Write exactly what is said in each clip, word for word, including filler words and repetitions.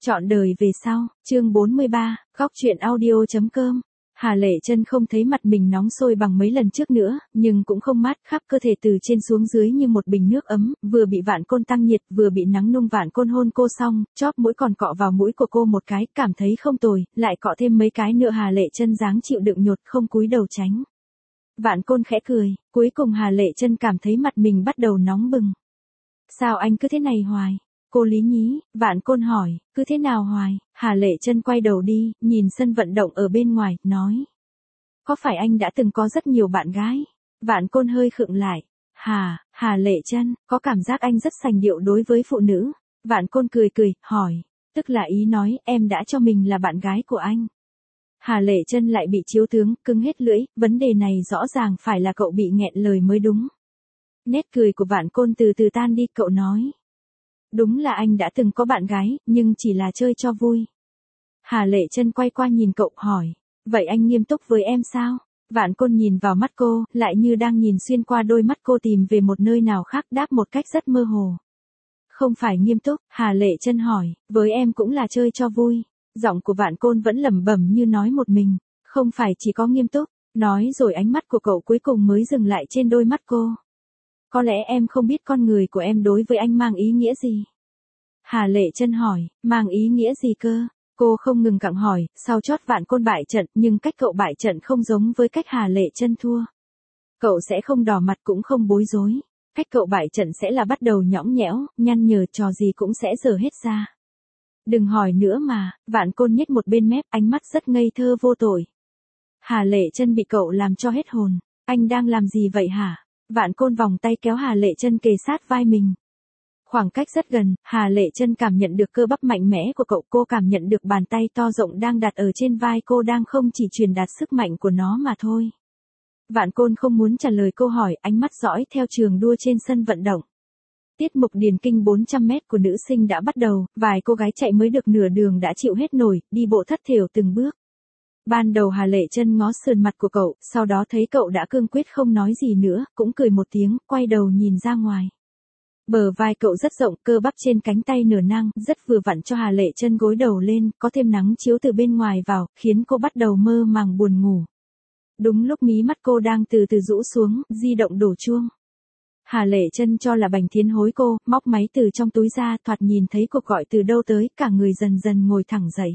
Trọn đời về sau, chương bốn mươi ba, góc truyện audio.com. Hà Lệ Chân không thấy mặt mình nóng sôi bằng mấy lần trước nữa, nhưng cũng không mát, khắp cơ thể từ trên xuống dưới như một bình nước ấm, vừa bị Vạn Côn tăng nhiệt, vừa bị nắng nung Vạn Côn hôn cô xong, chóp mũi còn cọ vào mũi của cô một cái, cảm thấy không tồi, lại cọ thêm mấy cái nữa. Hà Lệ Chân dáng chịu đựng nhột không cúi đầu tránh. Vạn Côn khẽ cười, cuối cùng Hà Lệ Chân cảm thấy mặt mình bắt đầu nóng bừng. Sao anh cứ thế này hoài? Cô Lý nhí, Vạn Côn hỏi, cứ thế nào hoài? Hà Lệ Chân quay đầu đi, nhìn sân vận động ở bên ngoài, nói. Có phải anh đã từng có rất nhiều bạn gái? Vạn Côn hơi khựng lại. Hà, Hà Lệ Chân, có cảm giác anh rất sành điệu đối với phụ nữ. Vạn Côn cười cười, hỏi, tức là ý nói em đã cho mình là bạn gái của anh. Hà Lệ Chân lại bị chiếu tướng, cứng hết lưỡi, vấn đề này rõ ràng phải là cậu bị nghẹn lời mới đúng. Nét cười của Vạn Côn từ từ tan đi, cậu nói. Đúng là anh đã từng có bạn gái, nhưng chỉ là chơi cho vui. Hà Lệ Chân quay qua nhìn cậu, hỏi, vậy anh nghiêm túc với em sao? Vạn Côn nhìn vào mắt cô, lại như đang nhìn xuyên qua đôi mắt cô tìm về một nơi nào khác, đáp một cách rất mơ hồ. Không phải nghiêm túc, Hà Lệ Chân hỏi, với em cũng là chơi cho vui. Giọng của Vạn Côn vẫn lẩm bẩm như nói một mình, không phải chỉ có nghiêm túc. Nói rồi ánh mắt của cậu cuối cùng mới dừng lại trên đôi mắt cô. Có lẽ em không biết con người của em đối với anh mang ý nghĩa gì. Hà Lệ Chân hỏi, mang ý nghĩa gì cơ? Cô không ngừng gặng hỏi, sau chót Vạn Côn bại trận, nhưng cách cậu bại trận không giống với cách Hà Lệ Chân thua. Cậu sẽ không đỏ mặt cũng không bối rối. Cách cậu bại trận sẽ là bắt đầu nhõng nhẽo, nhăn nhở, trò gì cũng sẽ dở hết ra. Đừng hỏi nữa mà, Vạn Côn nhếch một bên mép, ánh mắt rất ngây thơ vô tội. Hà Lệ Chân bị cậu làm cho hết hồn. Anh đang làm gì vậy hả? Vạn Côn vòng tay kéo Hà Lệ Chân kề sát vai mình. Khoảng cách rất gần, Hà Lệ Chân cảm nhận được cơ bắp mạnh mẽ của cậu, cô cảm nhận được bàn tay to rộng đang đặt ở trên vai cô đang không chỉ truyền đạt sức mạnh của nó mà thôi. Vạn Côn không muốn trả lời câu hỏi, ánh mắt dõi theo trường đua trên sân vận động. Tiết mục điền kinh bốn trăm mét của nữ sinh đã bắt đầu, vài cô gái chạy mới được nửa đường đã chịu hết nổi, đi bộ thất thểu từng bước. Ban đầu Hà Lệ Chân ngó sườn mặt của cậu, sau đó thấy cậu đã cương quyết không nói gì nữa, cũng cười một tiếng, quay đầu nhìn ra ngoài. Bờ vai cậu rất rộng, cơ bắp trên cánh tay nở nang, rất vừa vặn cho Hà Lệ Chân gối đầu lên, có thêm nắng chiếu từ bên ngoài vào, khiến cô bắt đầu mơ màng buồn ngủ. Đúng lúc mí mắt cô đang từ từ rũ xuống, di động đổ chuông. Hà Lệ Chân cho là Bành Thiến hối cô, móc máy từ trong túi ra, thoạt nhìn thấy cuộc gọi từ đâu tới, cả người dần dần ngồi thẳng dậy.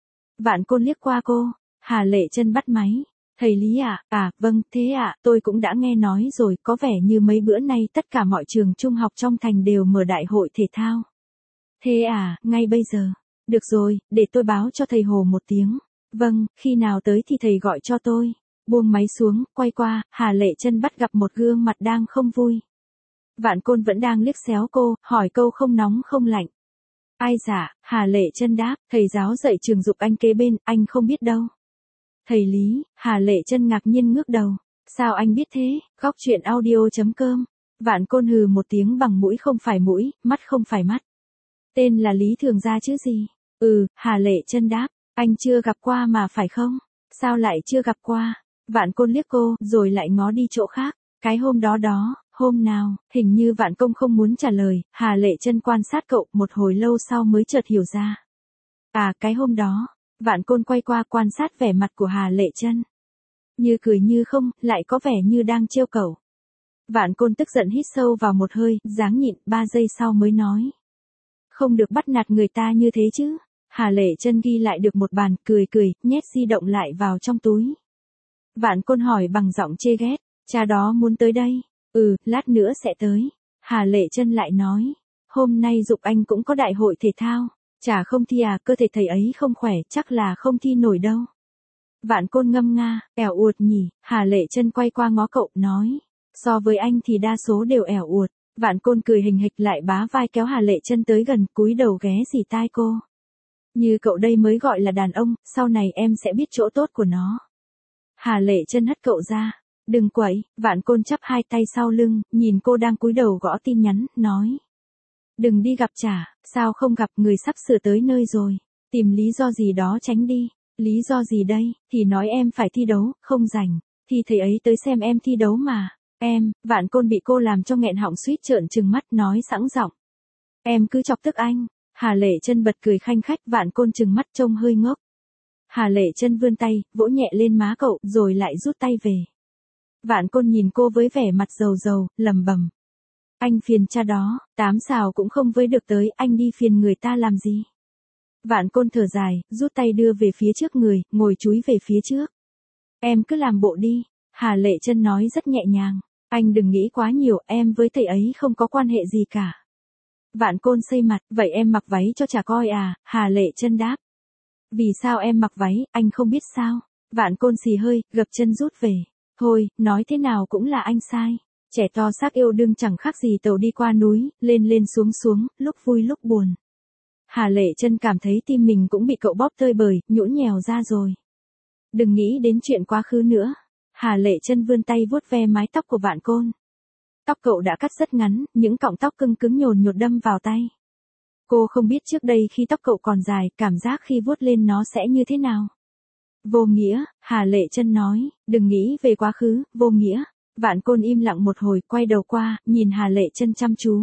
Vạn Côn liếc qua cô, Hà Lệ Chân bắt máy. Thầy Lý ạ, à? À, vâng, thế ạ, à, tôi cũng đã nghe nói rồi, có vẻ như mấy bữa nay tất cả mọi trường trung học trong thành đều mở đại hội thể thao. Thế à, ngay bây giờ. Được rồi, để tôi báo cho thầy Hồ một tiếng. Vâng, khi nào tới thì thầy gọi cho tôi. Buông máy xuống, quay qua, Hà Lệ Chân bắt gặp một gương mặt đang không vui. Vạn Côn vẫn đang liếc xéo cô, hỏi câu không nóng không lạnh. Ai dạ, Hà Lệ Chân đáp, thầy giáo dạy trường dục anh kế bên, anh không biết đâu. Thầy Lý, Hà Lệ Chân ngạc nhiên ngước đầu. Sao anh biết thế? Góc truyện audio.com. Vạn Côn hừ một tiếng bằng mũi không phải mũi, mắt không phải mắt. Tên là Lý Thường Gia chứ gì? Ừ, Hà Lệ Chân đáp, anh chưa gặp qua mà phải không? Sao lại chưa gặp qua? Vạn Côn liếc cô, rồi lại ngó đi chỗ khác. Cái hôm đó đó, hôm nào, hình như Vạn Côn không muốn trả lời, Hà Lệ Chân quan sát cậu một hồi lâu sau mới chợt hiểu ra. À, cái hôm đó. Vạn Côn quay qua quan sát vẻ mặt của Hà Lệ Chân. Như cười như không, lại có vẻ như đang trêu cậu. Vạn Côn tức giận hít sâu vào một hơi, dáng nhịn, ba giây sau mới nói. Không được bắt nạt người ta như thế chứ. Hà Lệ Chân ghi lại được một bàn, cười cười, nhét di động lại vào trong túi. Vạn Côn hỏi bằng giọng chê ghét, cha đó muốn tới đây. Ừ, lát nữa sẽ tới. Hà Lệ Chân lại nói. Hôm nay dục anh cũng có đại hội thể thao. Chả không thi à, cơ thể thầy ấy không khỏe, chắc là không thi nổi đâu. Vạn Côn ngâm nga, ẻo uột nhỉ, Hà Lệ Chân quay qua ngó cậu, nói. So với anh thì đa số đều ẻo uột. Vạn Côn cười hình hịch lại bá vai kéo Hà Lệ Chân tới gần, cúi đầu ghé xì tai cô. Như cậu đây mới gọi là đàn ông, sau này em sẽ biết chỗ tốt của nó. Hà Lệ Chân hất cậu ra. Đừng quậy, Vạn Côn chắp hai tay sau lưng, nhìn cô đang cúi đầu gõ tin nhắn, nói. Đừng đi gặp chả, sao không gặp, người sắp sửa tới nơi rồi. Tìm lý do gì đó tránh đi. Lý do gì đây? Thì nói em phải thi đấu, không rảnh. Thì thầy ấy tới xem em thi đấu mà. Em, Vạn Côn bị cô làm cho nghẹn họng suýt trợn trừng mắt, nói sẵn giọng. Em cứ chọc tức anh. Hà Lệ Chân bật cười khanh khách, Vạn Côn trừng mắt trông hơi ngốc. Hà Lệ Chân vươn tay, vỗ nhẹ lên má cậu, rồi lại rút tay về. Vạn Côn nhìn cô với vẻ mặt rầu rầu, lẩm bẩm. Anh phiền cha đó, tám xào cũng không với được tới, anh đi phiền người ta làm gì? Vạn Côn thở dài, rút tay đưa về phía trước người, ngồi chúi về phía trước. Em cứ làm bộ đi, Hà Lệ Chân nói rất nhẹ nhàng. Anh đừng nghĩ quá nhiều, em với thầy ấy không có quan hệ gì cả. Vạn Côn xây mặt, vậy em mặc váy cho chả coi à, Hà Lệ Chân đáp. Vì sao em mặc váy, anh không biết sao? Vạn Côn xì hơi, gập chân rút về. Thôi, nói thế nào cũng là anh sai. Trẻ to xác yêu đương chẳng khác gì tàu đi qua núi, lên lên xuống xuống, lúc vui lúc buồn. Hà Lệ Chân cảm thấy tim mình cũng bị cậu bóp tơi bời, nhũn nhèo ra rồi. Đừng nghĩ đến chuyện quá khứ nữa. Hà Lệ Chân vươn tay vuốt ve mái tóc của Vạn Côn. Tóc cậu đã cắt rất ngắn, những cọng tóc cứng cứng nhồn nhột đâm vào tay. Cô không biết trước đây khi tóc cậu còn dài, cảm giác khi vuốt lên nó sẽ như thế nào. Vô nghĩa, Hà Lệ Chân nói, đừng nghĩ về quá khứ, vô nghĩa. Vạn Côn im lặng một hồi, quay đầu qua, nhìn Hà Lệ Chân chăm chú.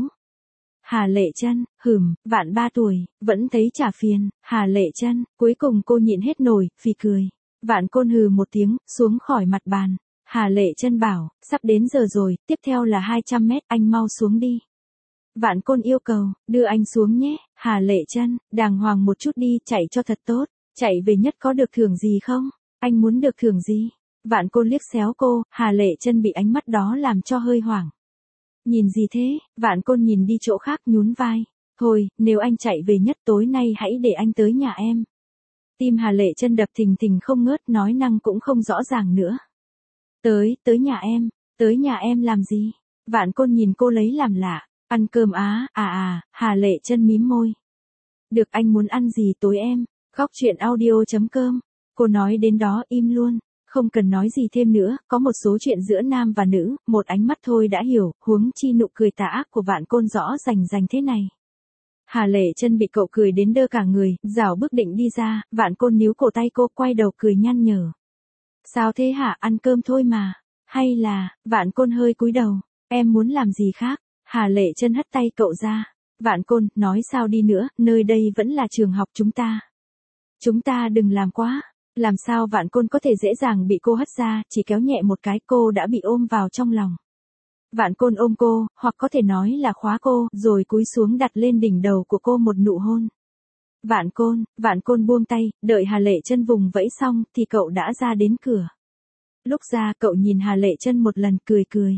Hà Lệ Chân, hửm, Vạn ba tuổi, vẫn thấy chả phiền, Hà Lệ Chân, cuối cùng cô nhịn hết nổi, phì cười. Vạn Côn hừ một tiếng, xuống khỏi mặt bàn. Hà Lệ Chân bảo, sắp đến giờ rồi, tiếp theo là hai trăm mét, anh mau xuống đi. Vạn Côn yêu cầu, đưa anh xuống nhé, Hà Lệ Chân, đàng hoàng một chút đi, chạy cho thật tốt, chạy về nhất có được thưởng gì không? Anh muốn được thưởng gì? Vạn Côn liếc xéo cô, Hà Lệ Chân bị ánh mắt đó làm cho hơi hoảng. Nhìn gì thế? Vạn Côn nhìn đi chỗ khác nhún vai. Thôi, nếu anh chạy về nhất tối nay hãy để anh tới nhà em. Tim Hà Lệ Chân đập thình thình không ngớt, nói năng cũng không rõ ràng nữa. Tới, tới nhà em, tới nhà em làm gì? Vạn Côn nhìn cô lấy làm lạ. Ăn cơm á, à à, Hà Lệ Chân mím môi. Được, anh muốn ăn gì tối em? Góc truyện audio chấm com. Cô nói đến đó im luôn. Không cần nói gì thêm nữa, có một số chuyện giữa nam và nữ, một ánh mắt thôi đã hiểu, huống chi nụ cười tà ác của Vạn Côn rõ rành rành thế này. Hà Lệ Chân bị cậu cười đến đơ cả người, rảo bước định đi ra, Vạn Côn níu cổ tay cô, quay đầu cười nhăn nhở. Sao thế hả, ăn cơm thôi mà. Hay là, Vạn Côn hơi cúi đầu, em muốn làm gì khác? Hà Lệ Chân hất tay cậu ra. Vạn Côn, nói sao đi nữa, nơi đây vẫn là trường học chúng ta. Chúng ta đừng làm quá. Làm sao Vạn Côn có thể dễ dàng bị cô hất ra, chỉ kéo nhẹ một cái cô đã bị ôm vào trong lòng. Vạn Côn ôm cô, hoặc có thể nói là khóa cô, rồi cúi xuống đặt lên đỉnh đầu của cô một nụ hôn. Vạn Côn, Vạn Côn buông tay, đợi Hà Lệ Chân vùng vẫy xong, thì cậu đã ra đến cửa. Lúc ra cậu nhìn Hà Lệ Chân một lần, cười cười.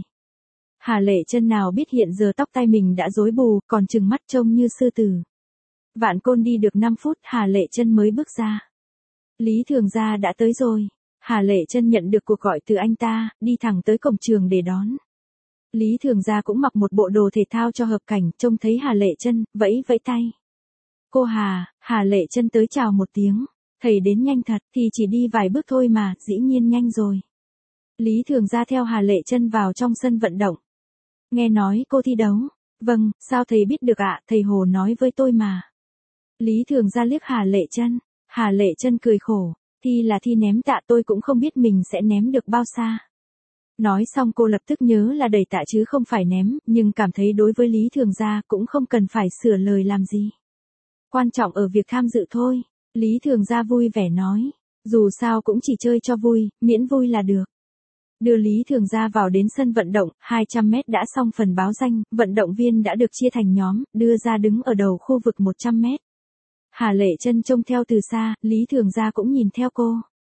Hà Lệ Chân nào biết hiện giờ tóc tai mình đã rối bù, còn trừng mắt trông như sư tử. Vạn Côn đi được năm phút, Hà Lệ Chân mới bước ra. Lý Thường Gia đã tới rồi. Hà Lệ Chân nhận được cuộc gọi từ anh ta, đi thẳng tới cổng trường để đón. Lý Thường Gia cũng mặc một bộ đồ thể thao cho hợp cảnh, trông thấy Hà Lệ Chân, vẫy vẫy tay. Cô Hà, Hà Lệ Chân tới chào một tiếng. Thầy đến nhanh thật, thì chỉ đi vài bước thôi mà, dĩ nhiên nhanh rồi. Lý Thường Gia theo Hà Lệ Chân vào trong sân vận động. Nghe nói cô thi đấu. Vâng, sao thầy biết được ạ, thầy Hồ nói với tôi mà. Lý Thường Gia liếc Hà Lệ Chân. Hà Lệ Chân cười khổ, thi là thi ném tạ, tôi cũng không biết mình sẽ ném được bao xa. Nói xong cô lập tức nhớ là đẩy tạ chứ không phải ném, nhưng cảm thấy đối với Lý Thường Gia cũng không cần phải sửa lời làm gì. Quan trọng ở việc tham dự thôi, Lý Thường Gia vui vẻ nói, dù sao cũng chỉ chơi cho vui, miễn vui là được. Đưa Lý Thường Gia vào đến sân vận động, hai trăm mét đã xong phần báo danh, vận động viên đã được chia thành nhóm, đưa ra đứng ở đầu khu vực một trăm mét. Hà Lệ Chân trông theo từ xa, Lý Thường Gia cũng nhìn theo cô.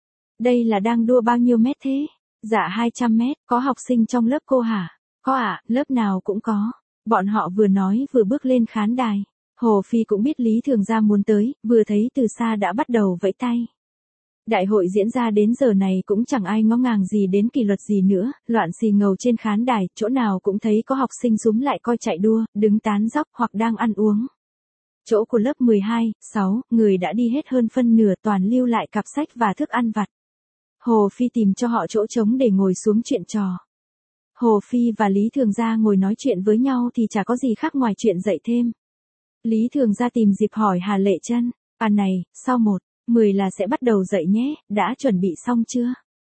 Đây là đang đua bao nhiêu mét thế? Dạ hai trăm mét, có học sinh trong lớp cô hả? Có ạ, à, lớp nào cũng có. Bọn họ vừa nói vừa bước lên khán đài. Hồ Phi cũng biết Lý Thường Gia muốn tới, vừa thấy từ xa đã bắt đầu vẫy tay. Đại hội diễn ra đến giờ này cũng chẳng ai ngó ngàng gì đến kỷ luật gì nữa, loạn xì ngầu trên khán đài, chỗ nào cũng thấy có học sinh súm lại coi chạy đua, đứng tán dóc hoặc đang ăn uống. Chỗ của lớp mười hai, sáu, người đã đi hết hơn phân nửa, toàn lưu lại cặp sách và thức ăn vặt. Hồ Phi tìm cho họ chỗ trống để ngồi xuống chuyện trò. Hồ Phi và Lý Thường Gia ngồi nói chuyện với nhau thì chả có gì khác ngoài chuyện dạy thêm. Lý Thường Gia tìm dịp hỏi Hà Lệ Chân, à này, sau một, mười là sẽ bắt đầu dạy nhé, đã chuẩn bị xong chưa?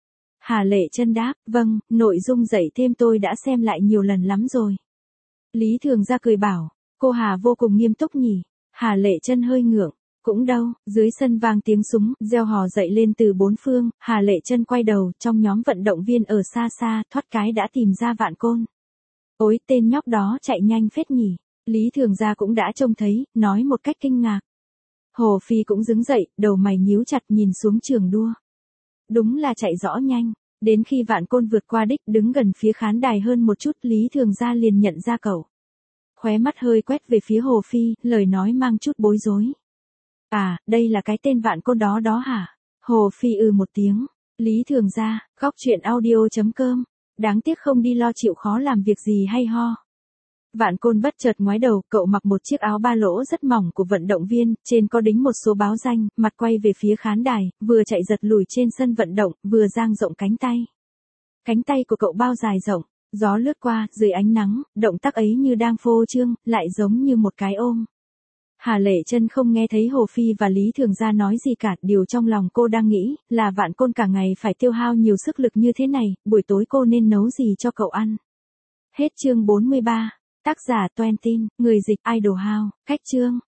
Hà Lệ Chân đáp, vâng, nội dung dạy thêm tôi đã xem lại nhiều lần lắm rồi. Lý Thường Gia cười bảo, cô Hà vô cùng nghiêm túc nhỉ. Hà Lệ Chân hơi ngượng. Cũng đâu, dưới sân vang tiếng súng, reo hò dậy lên từ bốn phương, Hà Lệ Chân quay đầu, trong nhóm vận động viên ở xa xa, thoát cái đã tìm ra Vạn Côn. Ôi, tên nhóc đó chạy nhanh phết nhỉ. Lý Thường Gia cũng đã trông thấy, nói một cách kinh ngạc. Hồ Phi cũng đứng dậy, đầu mày nhíu chặt nhìn xuống trường đua. Đúng là chạy rõ nhanh. Đến khi Vạn Côn vượt qua đích đứng gần phía khán đài hơn một chút, Lý Thường Gia liền nhận ra cậu. Khóe mắt hơi quét về phía Hồ Phi, lời nói mang chút bối rối. À, đây là cái tên Vạn Côn đó đó hả? Hồ Phi ừ một tiếng. Lý Thường Gia, góc truyện audio chấm com. Đáng tiếc không đi lo chịu khó làm việc gì hay ho. Vạn Côn bất chợt ngoái đầu, cậu mặc một chiếc áo ba lỗ rất mỏng của vận động viên, trên có đính một số báo danh, mặt quay về phía khán đài, vừa chạy giật lùi trên sân vận động, vừa dang rộng cánh tay. Cánh tay của cậu bao dài rộng, gió lướt qua, dưới ánh nắng, động tác ấy như đang phô trương, lại giống như một cái ôm. Hà Lệ Chân không nghe thấy Hồ Phi và Lý Thường Gia nói gì cả, điều trong lòng cô đang nghĩ là Vạn Côn cả ngày phải tiêu hao nhiều sức lực như thế này, buổi tối cô nên nấu gì cho cậu ăn. Hết chương bốn mươi ba, tác giả Toan Tin, người dịch Idol House, cách chương.